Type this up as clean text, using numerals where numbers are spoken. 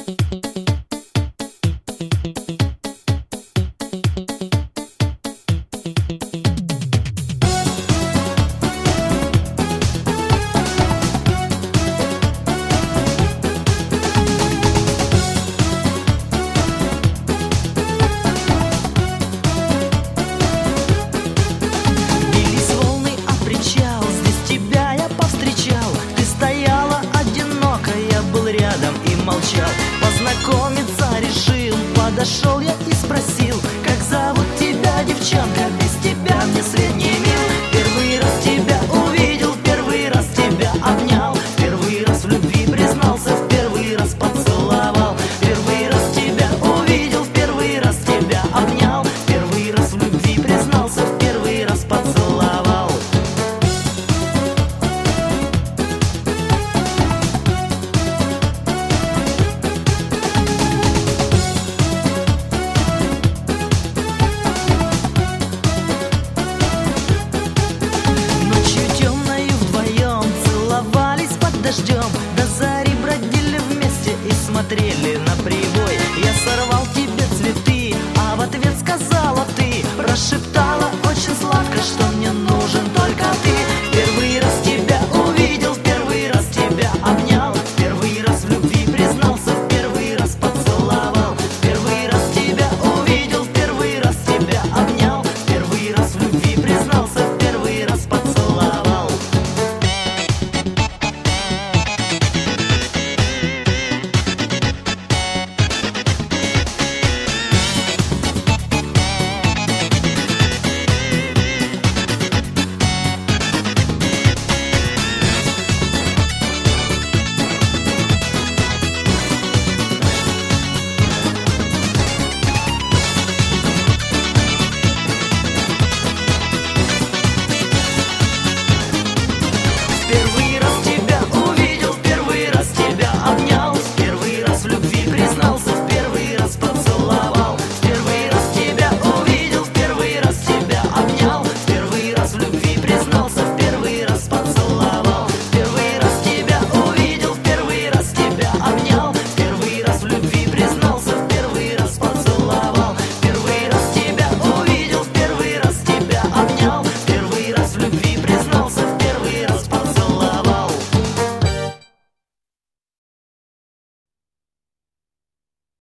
Молчал, познакомиться решил. Подошел я и спросил: как зовут тебя, девчонка? Без тебя мне свет не мил. Первый раз тебя увидел, первый раз тебя обнял, первый раз в любви признался, в первый раз поцеловал. Первый раз тебя увидел, в первый раз тебя обнял, первый раз в любви признался, в первый раз поцеловал. Дождем до зари бродили вместе и смотрели на прибой. Я сорвал тебе цветы, а в ответ сказала ты, прошептала: